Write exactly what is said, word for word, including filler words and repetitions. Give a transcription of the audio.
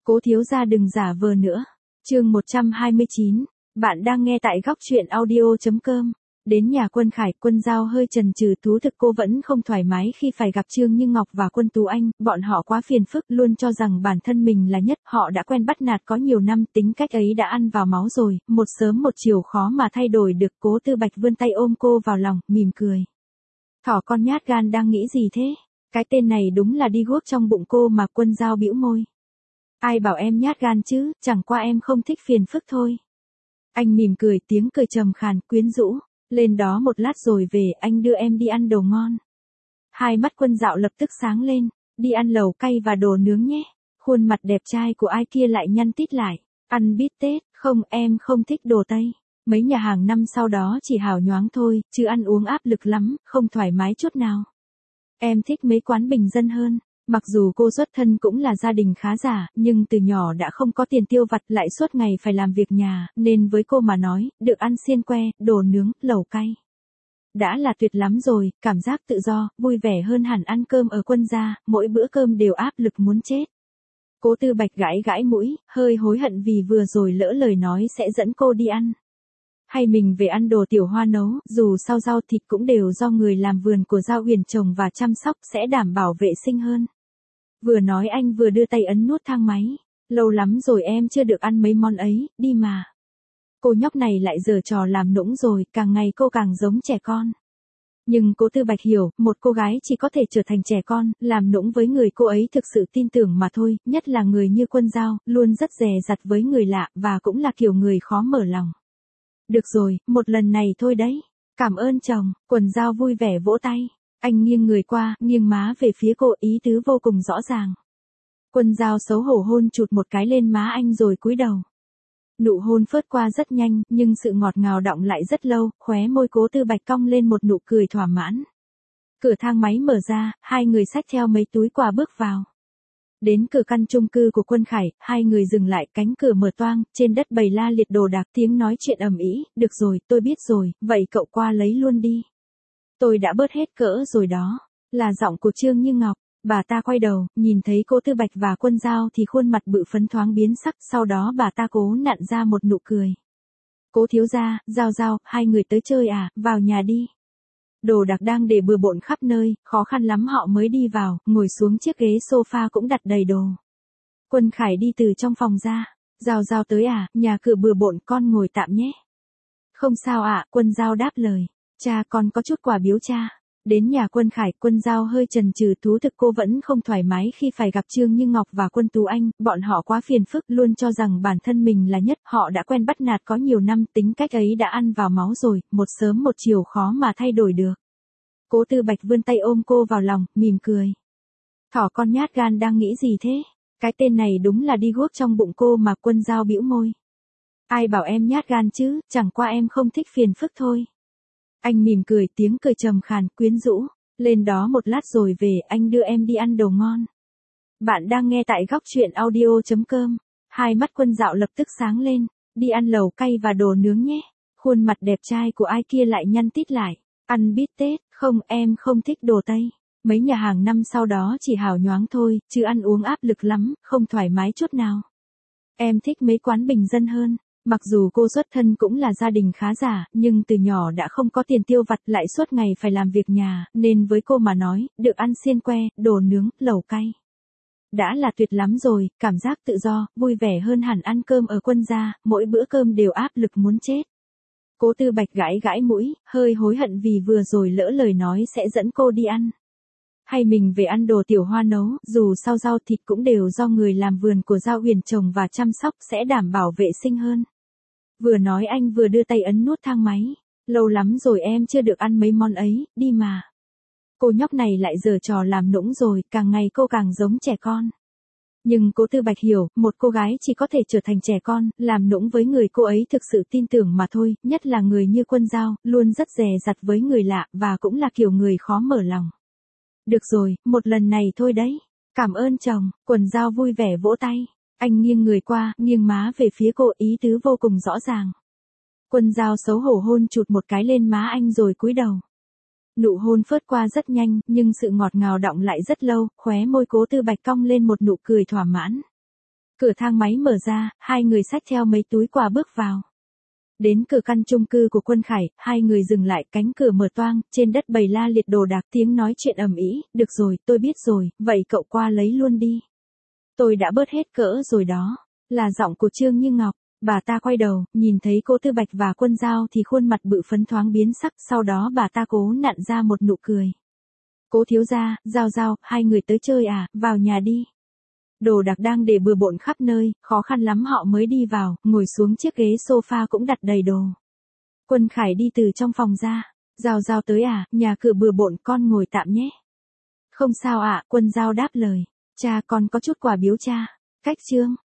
Cố thiếu gia đừng giả vờ nữa. Chương một trăm hai mươi chín, bạn đang nghe tại góc truyện audio chấm com. Đến nhà Quân Khải, Quân Giao hơi chần chừ, thú thực cô vẫn không thoải mái khi phải gặp Trương Như Ngọc và Quân Tú Anh, bọn họ quá phiền phức, luôn cho rằng bản thân mình là nhất, họ đã quen bắt nạt có nhiều năm, tính cách ấy đã ăn vào máu rồi, một sớm một chiều khó mà thay đổi được. Cố Tư Bạch vươn tay ôm cô vào lòng, mỉm cười. Thỏ con nhát gan đang nghĩ gì thế? Cái tên này đúng là đi guốc trong bụng cô mà. Quân Giao bĩu môi. Ai bảo em nhát gan chứ, chẳng qua em không thích phiền phức thôi. Anh mỉm cười, tiếng cười trầm khàn, quyến rũ. Lên đó một lát rồi về, anh đưa em đi ăn đồ ngon. Hai mắt Quân Dạo lập tức sáng lên. Đi ăn lẩu cay và đồ nướng nhé. Khuôn mặt đẹp trai của ai kia lại nhăn tít lại. Ăn bít tết, không, em không thích đồ Tây. Mấy nhà hàng năm sau đó chỉ hào nhoáng thôi, chứ ăn uống áp lực lắm, không thoải mái chút nào. Em thích mấy quán bình dân hơn. Mặc dù cô xuất thân cũng là gia đình khá giả, nhưng từ nhỏ đã không có tiền tiêu vặt, lại suốt ngày phải làm việc nhà, nên với cô mà nói, được ăn xiên que, đồ nướng, lẩu cay. Đã là tuyệt lắm rồi, cảm giác tự do, vui vẻ hơn hẳn ăn cơm ở Quân gia, mỗi bữa cơm đều áp lực muốn chết. Cố Tư Bạch gãi gãi mũi, hơi hối hận vì vừa rồi lỡ lời nói sẽ dẫn cô đi ăn. Hay mình về ăn đồ Tiểu Hoa nấu, dù sao rau thịt cũng đều do người làm vườn của Giao Huyền trồng và chăm sóc, sẽ đảm bảo vệ sinh hơn. Vừa nói anh vừa đưa tay ấn nút thang máy. Lâu lắm rồi em chưa được ăn mấy món ấy, đi mà. Cô nhóc này lại giở trò làm nũng rồi, càng ngày cô càng giống trẻ con. Nhưng Cố Tư Bạch hiểu, một cô gái chỉ có thể trở thành trẻ con, làm nũng với người cô ấy thực sự tin tưởng mà thôi, nhất là người như Quân Giao, luôn rất dè dặt với người lạ, và cũng là kiểu người khó mở lòng. Được rồi, một lần này thôi đấy. Cảm ơn chồng. Quân Giao vui vẻ vỗ tay. Anh nghiêng người qua, nghiêng má về phía cô, ý tứ vô cùng rõ ràng. Quân Giao xấu hổ hôn chụt một cái lên má anh rồi cúi đầu. Nụ hôn phớt qua rất nhanh, nhưng sự ngọt ngào đọng lại rất lâu, khóe môi Cố Tư Bạch cong lên một nụ cười thỏa mãn. Cửa thang máy mở ra, hai người xách theo mấy túi quà bước vào. Đến cửa căn chung cư của Quân Khải, hai người dừng lại, cánh cửa mở toang, trên đất bày la liệt đồ đạc, tiếng nói chuyện ầm ĩ. Được rồi, tôi biết rồi, vậy cậu qua lấy luôn đi. Tôi đã bớt hết cỡ rồi đó. Là giọng của Trương Như Ngọc. Bà ta quay đầu, nhìn thấy Cố Tư Bạch và Quân Giao thì khuôn mặt bự phấn thoáng biến sắc, sau đó bà ta cố nặn ra một nụ cười. Cố thiếu gia, Giao Giao, hai người tới chơi à, vào nhà đi. Đồ đạc đang để bừa bộn khắp nơi, khó khăn lắm họ mới đi vào, ngồi xuống chiếc ghế sofa cũng đặt đầy đồ. Quân Khải đi từ trong phòng ra. Giao Giao tới à, nhà cửa bừa bộn, con ngồi tạm nhé. Không sao ạ, Quân Giao đáp lời. Cha, con có chút quà biếu cha. Đến nhà Quân Khải, Quân Giao hơi chần chừ, thú thực cô vẫn không thoải mái khi phải gặp Trương Như Ngọc và Quân Tú Anh, bọn họ quá phiền phức, luôn cho rằng bản thân mình là nhất, họ đã quen bắt nạt có nhiều năm, tính cách ấy đã ăn vào máu rồi, một sớm một chiều khó mà thay đổi được. Cố Tư Bạch vươn tay ôm cô vào lòng, mỉm cười. Thỏ con nhát gan đang nghĩ gì thế? Cái tên này đúng là đi guốc trong bụng cô mà. Quân Giao bĩu môi. Ai bảo em nhát gan chứ, chẳng qua em không thích phiền phức thôi. Anh mỉm cười, tiếng cười trầm khàn, quyến rũ. Lên đó một lát rồi về, anh đưa em đi ăn đồ ngon. Bạn đang nghe tại góc truyện audio chấm com. Hai mắt Quân Dạo lập tức sáng lên. Đi ăn lẩu cay và đồ nướng nhé. Khuôn mặt đẹp trai của ai kia lại nhăn tít lại. Ăn bít tết, không, em không thích đồ Tây. Mấy nhà hàng năm sau đó chỉ hào nhoáng thôi, chứ ăn uống áp lực lắm, không thoải mái chút nào. Em thích mấy quán bình dân hơn. Mặc dù cô xuất thân cũng là gia đình khá giả, nhưng từ nhỏ đã không có tiền tiêu vặt, lại suốt ngày phải làm việc nhà, nên với cô mà nói, được ăn xiên que, đồ nướng, lẩu cay. Đã là tuyệt lắm rồi, cảm giác tự do, vui vẻ hơn hẳn ăn cơm ở Quân gia, mỗi bữa cơm đều áp lực muốn chết. Cố Tư Bạch gãi gãi mũi, hơi hối hận vì vừa rồi lỡ lời nói sẽ dẫn cô đi ăn. Hay mình về ăn đồ Tiểu Hoa nấu, dù sao rau thịt cũng đều do người làm vườn của Giao Huyền trồng và chăm sóc, sẽ đảm bảo vệ sinh hơn. Vừa nói anh vừa đưa tay ấn nút thang máy. Lâu lắm rồi em chưa được ăn mấy món ấy, đi mà. Cô nhóc này lại giở trò làm nũng rồi, càng ngày cô càng giống trẻ con. Nhưng Cố Tư Bạch hiểu, một cô gái chỉ có thể trở thành trẻ con, làm nũng với người cô ấy thực sự tin tưởng mà thôi, nhất là người như Quân Giao, luôn rất dè dặt với người lạ, và cũng là kiểu người khó mở lòng. Được rồi, một lần này thôi đấy. Cảm ơn chồng. Quân Giao vui vẻ vỗ tay. Anh nghiêng người qua, nghiêng má về phía cô, ý tứ vô cùng rõ ràng. Quân Giao xấu hổ hôn chụt một cái lên má anh rồi cúi đầu. Nụ hôn phớt qua rất nhanh, nhưng sự ngọt ngào đọng lại rất lâu, khóe môi Cố Tư Bạch cong lên một nụ cười thỏa mãn. Cửa thang máy mở ra, hai người xách theo mấy túi quà bước vào. Đến cửa căn chung cư của Quân Khải, hai người dừng lại, cánh cửa mở toang, trên đất bày la liệt đồ đạc, tiếng nói chuyện ầm ĩ. Được rồi, tôi biết rồi, vậy cậu qua lấy luôn đi. Tôi đã bớt hết cỡ rồi đó. Là giọng của Trương Như Ngọc. Bà ta quay đầu, nhìn thấy cô Tư Bạch và Quân Giao thì khuôn mặt bự phấn thoáng biến sắc, sau đó bà ta cố nặn ra một nụ cười. Cố thiếu gia, Giao Giao, hai người tới chơi à, vào nhà đi. Đồ đạc đang để bừa bộn khắp nơi, khó khăn lắm họ mới đi vào, ngồi xuống chiếc ghế sofa cũng đặt đầy đồ. Quân Khải đi từ trong phòng ra. Giao Giao tới à, nhà cửa bừa bộn, con ngồi tạm nhé. Không sao ạ, Quân Giao đáp lời. Cha, con có chút quà biếu cha. Cách Trương.